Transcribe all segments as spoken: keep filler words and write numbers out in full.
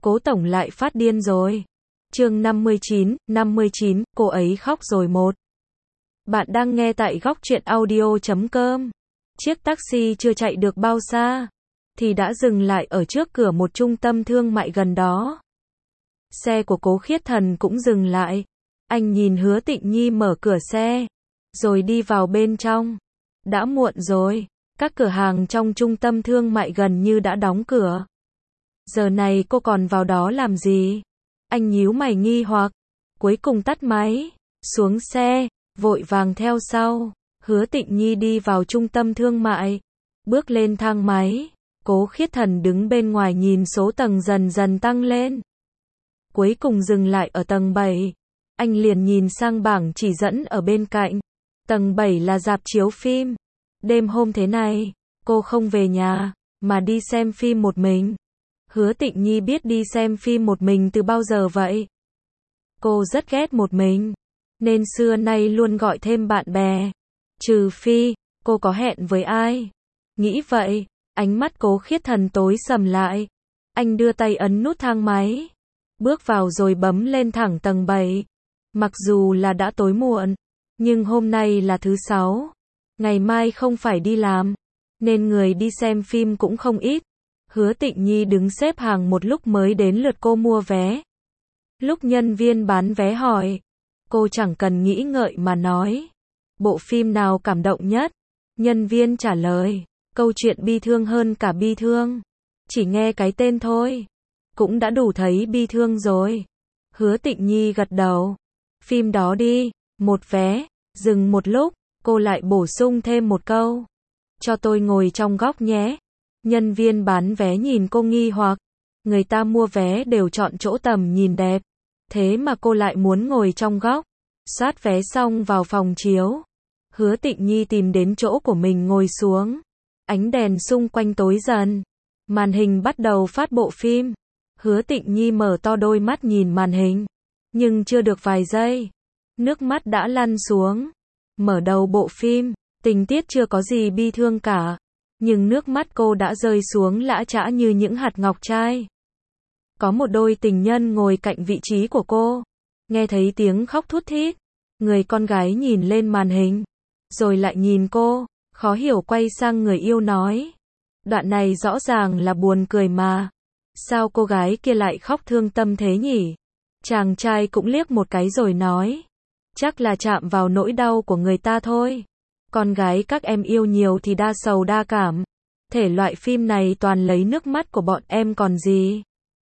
Cố tổng lại phát điên rồi. Chương năm mươi chín, năm mươi chín, cô ấy khóc rồi một. Bạn đang nghe tại góc truyện audio chấm com. Chiếc taxi chưa chạy được bao xa, thì đã dừng lại ở trước cửa một trung tâm thương mại gần đó. Xe của Cố Khiết Thần cũng dừng lại. Anh nhìn Hứa Tịnh Nhi mở cửa xe, rồi đi vào bên trong. Đã muộn rồi, các cửa hàng trong trung tâm thương mại gần như đã đóng cửa. Giờ này cô còn vào đó làm gì? Anh nhíu mày nghi hoặc, cuối cùng tắt máy, xuống xe, vội vàng theo sau. Hứa Tịnh Nhi đi vào trung tâm thương mại, bước lên thang máy. Cố Khiết Thần đứng bên ngoài nhìn số tầng dần dần tăng lên. Cuối cùng dừng lại ở tầng bảy. Anh liền nhìn sang bảng chỉ dẫn ở bên cạnh. Tầng bảy là rạp chiếu phim. Đêm hôm thế này, cô không về nhà, mà đi xem phim một mình. Hứa Tịnh Nhi biết đi xem phim một mình từ bao giờ vậy? Cô rất ghét một mình, nên xưa nay luôn gọi thêm bạn bè. Trừ phi, cô có hẹn với ai. Nghĩ vậy, ánh mắt Cố Khiết Thần tối sầm lại. Anh đưa tay ấn nút thang máy, bước vào rồi bấm lên thẳng tầng bảy. Mặc dù là đã tối muộn, nhưng hôm nay là thứ sáu. Ngày mai không phải đi làm, nên người đi xem phim cũng không ít. Hứa Tịnh Nhi đứng xếp hàng một lúc mới đến lượt cô mua vé. Lúc nhân viên bán vé hỏi, cô chẳng cần nghĩ ngợi mà nói, bộ phim nào cảm động nhất? Nhân viên trả lời, câu chuyện bi thương hơn cả bi thương. Chỉ nghe cái tên thôi, cũng đã đủ thấy bi thương rồi. Hứa Tịnh Nhi gật đầu. Phim đó đi, một vé. Dừng một lúc, cô lại bổ sung thêm một câu. Cho tôi ngồi trong góc nhé. Nhân viên bán vé nhìn cô nghi hoặc. Người ta mua vé đều chọn chỗ tầm nhìn đẹp. Thế mà cô lại muốn ngồi trong góc. Soát vé xong vào phòng chiếu. Hứa Tịnh Nhi tìm đến chỗ của mình ngồi xuống. Ánh đèn xung quanh tối dần. Màn hình bắt đầu phát bộ phim. Hứa Tịnh Nhi mở to đôi mắt nhìn màn hình. Nhưng chưa được vài giây, nước mắt đã lăn xuống. Mở đầu bộ phim, tình tiết chưa có gì bi thương cả. Nhưng nước mắt cô đã rơi xuống lã chã như những hạt ngọc trai. Có một đôi tình nhân ngồi cạnh vị trí của cô. Nghe thấy tiếng khóc thút thít. Người con gái nhìn lên màn hình, rồi lại nhìn cô, khó hiểu quay sang người yêu nói. Đoạn này rõ ràng là buồn cười mà. Sao cô gái kia lại khóc thương tâm thế nhỉ? Chàng trai cũng liếc một cái rồi nói. Chắc là chạm vào nỗi đau của người ta thôi. Con gái các em yêu nhiều thì đa sầu đa cảm. Thể loại phim này toàn lấy nước mắt của bọn em còn gì.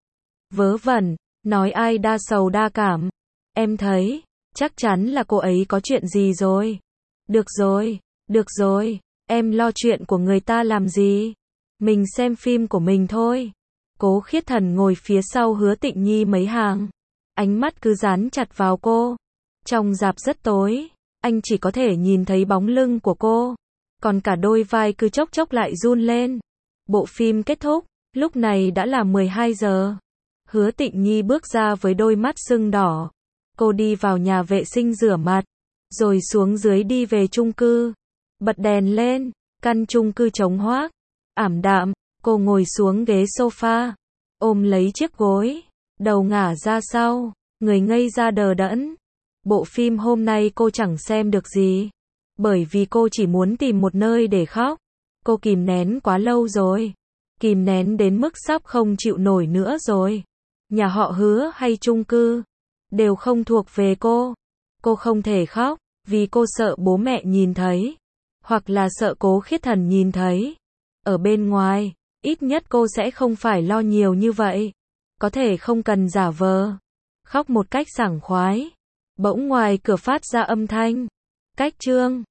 Vớ vẩn, nói ai đa sầu đa cảm. Em thấy, chắc chắn là cô ấy có chuyện gì rồi. Được rồi, được rồi, em lo chuyện của người ta làm gì. Mình xem phim của mình thôi. Cố Khiết Thần ngồi phía sau Hứa Tịnh Nhi mấy hàng. Ánh mắt cứ dán chặt vào cô. Trong rạp rất tối, anh chỉ có thể nhìn thấy bóng lưng của cô. Còn cả đôi vai cứ chốc chốc lại run lên. Bộ phim kết thúc, lúc này đã là mười hai giờ. Hứa Tịnh Nhi bước ra với đôi mắt sưng đỏ. Cô đi vào nhà vệ sinh rửa mặt, rồi xuống dưới đi về chung cư. Bật đèn lên, căn chung cư trống hoác, ảm đạm. Cô ngồi xuống ghế sofa, ôm lấy chiếc gối, đầu ngả ra sau, người ngây ra đờ đẫn. Bộ phim hôm nay cô chẳng xem được gì, bởi vì cô chỉ muốn tìm một nơi để khóc. Cô kìm nén quá lâu rồi, kìm nén đến mức sắp không chịu nổi nữa rồi. Nhà họ Hứa hay chung cư, đều không thuộc về cô. Cô không thể khóc, vì cô sợ bố mẹ nhìn thấy, hoặc là sợ Cố Khiết Thần nhìn thấy. Ở bên ngoài, ít nhất cô sẽ không phải lo nhiều như vậy. Có thể không cần giả vờ. Khóc một cách sảng khoái. Bỗng ngoài cửa phát ra âm thanh. Cách chương.